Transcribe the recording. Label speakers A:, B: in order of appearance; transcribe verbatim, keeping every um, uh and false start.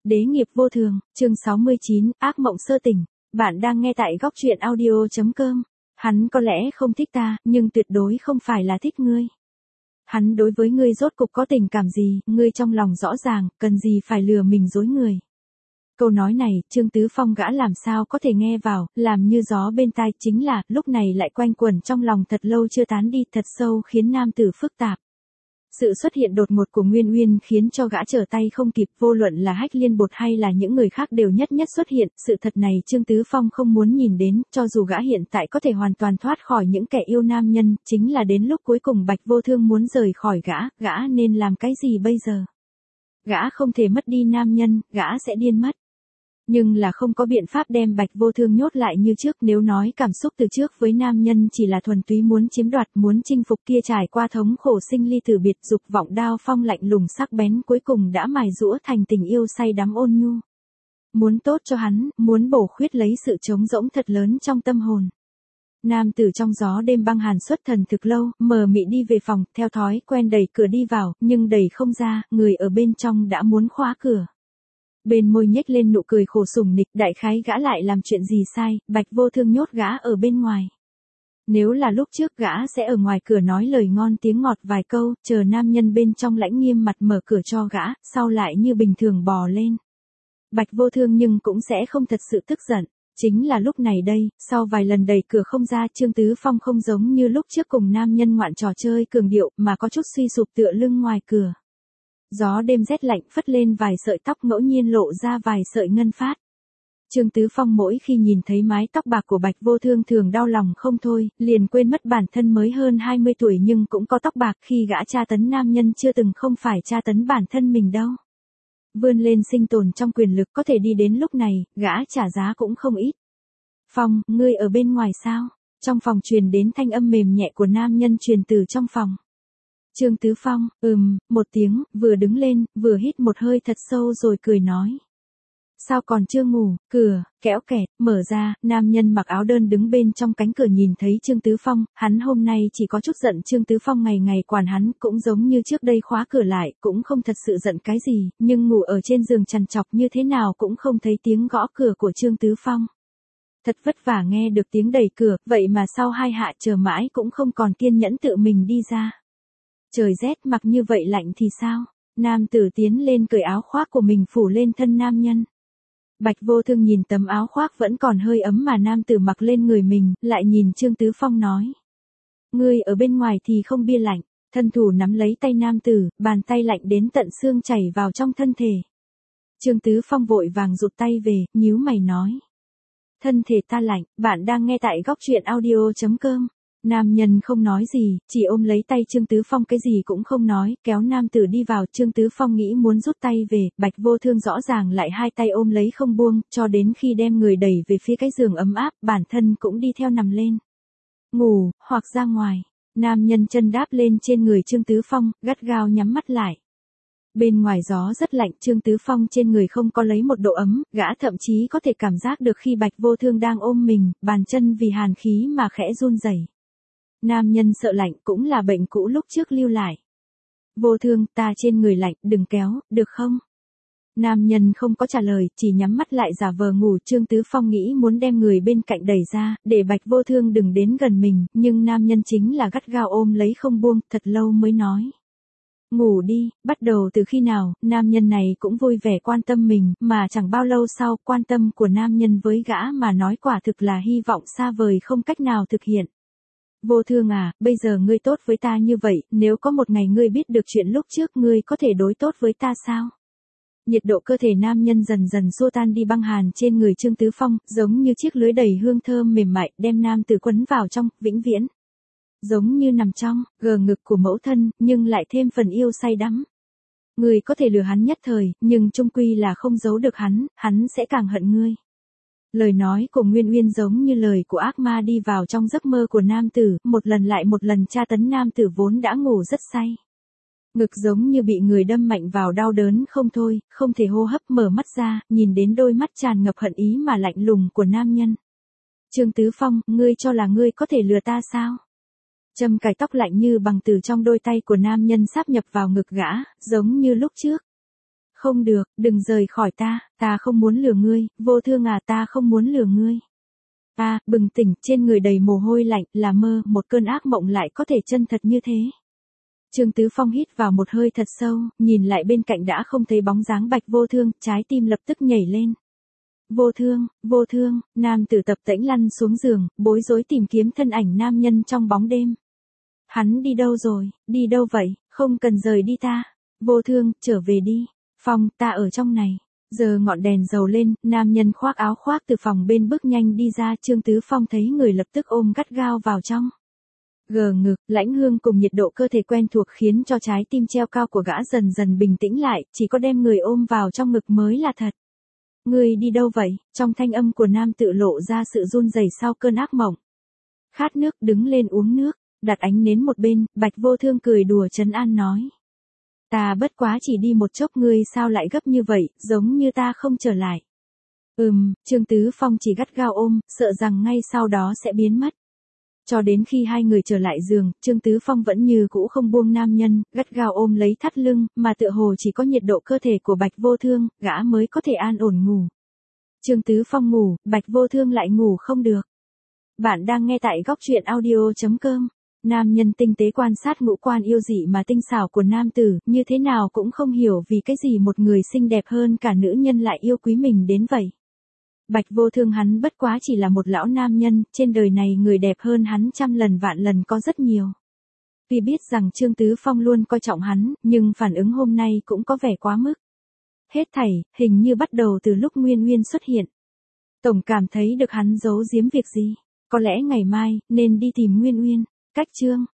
A: Đế nghiệp vô thường, chương sáu mươi chín, ác mộng sơ tỉnh. Bạn đang nghe tại góc truyện audio chấm com. Hắn có lẽ không thích ta, nhưng tuyệt đối không phải là thích ngươi. Hắn đối với ngươi rốt cục có tình cảm gì, ngươi trong lòng rõ ràng, cần gì phải lừa mình dối người. Câu nói này, Trương Tứ Phong gã làm sao có thể nghe vào, làm như gió bên tai, chính là, lúc này lại quanh quẩn trong lòng thật lâu chưa tán đi, thật sâu khiến nam tử phức tạp. Sự xuất hiện đột ngột của Nguyên Uyên khiến cho gã trở tay không kịp, vô luận là Hách Liên Bột hay là những người khác đều nhất nhất xuất hiện, sự thật này Trương Tứ Phong không muốn nhìn đến, cho dù gã hiện tại có thể hoàn toàn thoát khỏi những kẻ yêu nam nhân, chính là đến lúc cuối cùng Bạch Vô Thương muốn rời khỏi gã, gã nên làm cái gì bây giờ? Gã không thể mất đi nam nhân, gã sẽ điên mất. Nhưng là không có biện pháp đem Bạch Vô Thương nhốt lại như trước, nếu nói cảm xúc từ trước với nam nhân chỉ là thuần túy muốn chiếm đoạt, muốn chinh phục kia trải qua thống khổ sinh ly tử biệt, dục vọng đao phong lạnh lùng sắc bén cuối cùng đã mài giũa thành tình yêu say đắm ôn nhu. Muốn tốt cho hắn, muốn bổ khuyết lấy sự trống rỗng thật lớn trong tâm hồn. Nam tử trong gió đêm băng hàn xuất thần thực lâu, mờ mị đi về phòng, theo thói quen đẩy cửa đi vào, nhưng đẩy không ra, người ở bên trong đã muốn khóa cửa. Bên môi nhếch lên nụ cười khổ sủng nịch, đại khái gã lại làm chuyện gì sai, Bạch Vô Thương nhốt gã ở bên ngoài. Nếu là lúc trước gã sẽ ở ngoài cửa nói lời ngon tiếng ngọt vài câu, chờ nam nhân bên trong lãnh nghiêm mặt mở cửa cho gã, sau lại như bình thường bò lên. Bạch Vô Thương nhưng cũng sẽ không thật sự tức giận. Chính là lúc này đây, sau vài lần đẩy cửa không ra, Trương Tứ Phong không giống như lúc trước cùng nam nhân ngoạn trò chơi cường điệu, mà có chút suy sụp tựa lưng ngoài cửa. Gió đêm rét lạnh phất lên vài sợi tóc, ngẫu nhiên lộ ra vài sợi ngân phát. Trương Tứ Phong mỗi khi nhìn thấy mái tóc bạc của Bạch Vô Thương thường đau lòng không thôi, liền quên mất bản thân mới hơn hai mươi tuổi nhưng cũng có tóc bạc, khi gã tra tấn nam nhân chưa từng không phải tra tấn bản thân mình đâu. Vươn lên sinh tồn trong quyền lực, có thể đi đến lúc này, gã trả giá cũng không ít. Phong, ngươi ở bên ngoài sao? Trong phòng truyền đến thanh âm mềm nhẹ của nam nhân truyền từ trong phòng. Trương Tứ Phong, ừm, một tiếng, vừa đứng lên, vừa hít một hơi thật sâu rồi cười nói. Sao còn chưa ngủ? Cửa, kéo kẹt, mở ra, nam nhân mặc áo đơn đứng bên trong cánh cửa nhìn thấy Trương Tứ Phong, hắn hôm nay chỉ có chút giận Trương Tứ Phong ngày ngày quản hắn, cũng giống như trước đây khóa cửa lại, cũng không thật sự giận cái gì, nhưng ngủ ở trên giường trằn trọc như thế nào cũng không thấy tiếng gõ cửa của Trương Tứ Phong. Thật vất vả nghe được tiếng đẩy cửa, vậy mà sau hai hạ chờ mãi cũng không còn kiên nhẫn tự mình đi ra. Trời rét mặc như vậy lạnh thì sao? Nam tử tiến lên cởi áo khoác của mình phủ lên thân nam nhân. Bạch Vô Thương nhìn tấm áo khoác vẫn còn hơi ấm mà nam tử mặc lên người mình, lại nhìn Trương Tứ Phong nói. Ngươi ở bên ngoài thì không bia lạnh, thân thủ nắm lấy tay nam tử, bàn tay lạnh đến tận xương chảy vào trong thân thể. Trương Tứ Phong vội vàng rụt tay về, nhíu mày nói. Thân thể ta lạnh, bạn đang nghe tại góc truyện audio chấm com. Nam nhân không nói gì, chỉ ôm lấy tay Trương Tứ Phong cái gì cũng không nói, kéo nam tử đi vào. Trương Tứ Phong nghĩ muốn rút tay về, Bạch Vô Thương rõ ràng lại hai tay ôm lấy không buông, cho đến khi đem người đẩy về phía cái giường ấm áp, bản thân cũng đi theo nằm lên. Ngủ, hoặc ra ngoài, nam nhân chân đáp lên trên người Trương Tứ Phong, gắt gao nhắm mắt lại. Bên ngoài gió rất lạnh, Trương Tứ Phong trên người không có lấy một độ ấm, gã thậm chí có thể cảm giác được khi Bạch Vô Thương đang ôm mình, bàn chân vì hàn khí mà khẽ run rẩy. Nam nhân sợ lạnh cũng là bệnh cũ lúc trước lưu lại. Vô Thương, ta trên người lạnh, đừng kéo, được không? Nam nhân không có trả lời, chỉ nhắm mắt lại giả vờ ngủ. Trương Tứ Phong nghĩ muốn đem người bên cạnh đẩy ra, để Bạch Vô Thương đừng đến gần mình, nhưng nam nhân chính là gắt gao ôm lấy không buông, thật lâu mới nói. Ngủ đi, bắt đầu từ khi nào, nam nhân này cũng vui vẻ quan tâm mình, mà chẳng bao lâu sau, quan tâm của nam nhân với gã mà nói quả thực là hy vọng xa vời không cách nào thực hiện. Vô Thương à, bây giờ ngươi tốt với ta như vậy, nếu có một ngày ngươi biết được chuyện lúc trước ngươi có thể đối tốt với ta sao? Nhiệt độ cơ thể nam nhân dần dần xua tan đi băng hàn trên người Trương Tứ Phong, giống như chiếc lưới đầy hương thơm mềm mại, đem nam tử quấn vào trong, vĩnh viễn. Giống như nằm trong, gờ ngực của mẫu thân, nhưng lại thêm phần yêu say đắm. Ngươi có thể lừa hắn nhất thời, nhưng chung quy là không giấu được hắn, hắn sẽ càng hận ngươi. Lời nói của Nguyên Uyên giống như lời của ác ma đi vào trong giấc mơ của nam tử, một lần lại một lần tra tấn nam tử vốn đã ngủ rất say. Ngực giống như bị người đâm mạnh vào, đau đớn không thôi, không thể hô hấp, mở mắt ra, nhìn đến đôi mắt tràn ngập hận ý mà lạnh lùng của nam nhân. Trương Tứ Phong, ngươi cho là ngươi có thể lừa ta sao? Châm cài tóc lạnh như bằng từ trong đôi tay của nam nhân sáp nhập vào ngực gã, giống như lúc trước. Không được, đừng rời khỏi ta, ta không muốn lừa ngươi, Vô Thương à, ta không muốn lừa ngươi. À, bừng tỉnh, trên người đầy mồ hôi lạnh, là mơ, một cơn ác mộng lại có thể chân thật như thế. Trương Tứ Phong hít vào một hơi thật sâu, nhìn lại bên cạnh đã không thấy bóng dáng Bạch Vô Thương, trái tim lập tức nhảy lên. Vô Thương, Vô Thương, nam tử tập tễnh lăn xuống giường, bối rối tìm kiếm thân ảnh nam nhân trong bóng đêm. Hắn đi đâu rồi, đi đâu vậy, không cần rời đi ta. Vô Thương, trở về đi. Phong, ta ở trong này. Giờ ngọn đèn dầu lên, nam nhân khoác áo khoác từ phòng bên bước nhanh đi ra, Trương Tứ Phong thấy người lập tức ôm gắt gao vào trong. Gờ ngực, lãnh hương cùng nhiệt độ cơ thể quen thuộc khiến cho trái tim treo cao của gã dần dần bình tĩnh lại, chỉ có đem người ôm vào trong ngực mới là thật. Ngươi đi đâu vậy? Trong thanh âm của nam tự lộ ra sự run rẩy sau cơn ác mộng. Khát nước, đứng lên uống nước, đặt ánh nến một bên, Bạch Vô Thương cười đùa trấn an nói. Ta bất quá chỉ đi một chốc, ngươi sao lại gấp như vậy, giống như ta không trở lại. Ừm, Trương Tứ Phong chỉ gắt gao ôm, sợ rằng ngay sau đó sẽ biến mất. Cho đến khi hai người trở lại giường, Trương Tứ Phong vẫn như cũ không buông nam nhân, gắt gao ôm lấy thắt lưng, mà tựa hồ chỉ có nhiệt độ cơ thể của Bạch Vô Thương, gã mới có thể an ổn ngủ. Trương Tứ Phong ngủ, Bạch Vô Thương lại ngủ không được. Bạn đang nghe tại góc truyện audio chấm com. Nam nhân tinh tế quan sát ngũ quan yêu dị mà tinh xảo của nam tử, như thế nào cũng không hiểu vì cái gì một người xinh đẹp hơn cả nữ nhân lại yêu quý mình đến vậy. Bạch Vô Thương hắn bất quá chỉ là một lão nam nhân, trên đời này người đẹp hơn hắn trăm lần vạn lần có rất nhiều. Vì biết rằng Trương Tứ Phong luôn coi trọng hắn, nhưng phản ứng hôm nay cũng có vẻ quá mức. Hết thảy, hình như bắt đầu từ lúc Nguyên Nguyên xuất hiện. Tổng cảm thấy được hắn giấu giếm việc gì, có lẽ ngày mai, nên đi tìm Nguyên Nguyên. Cách chương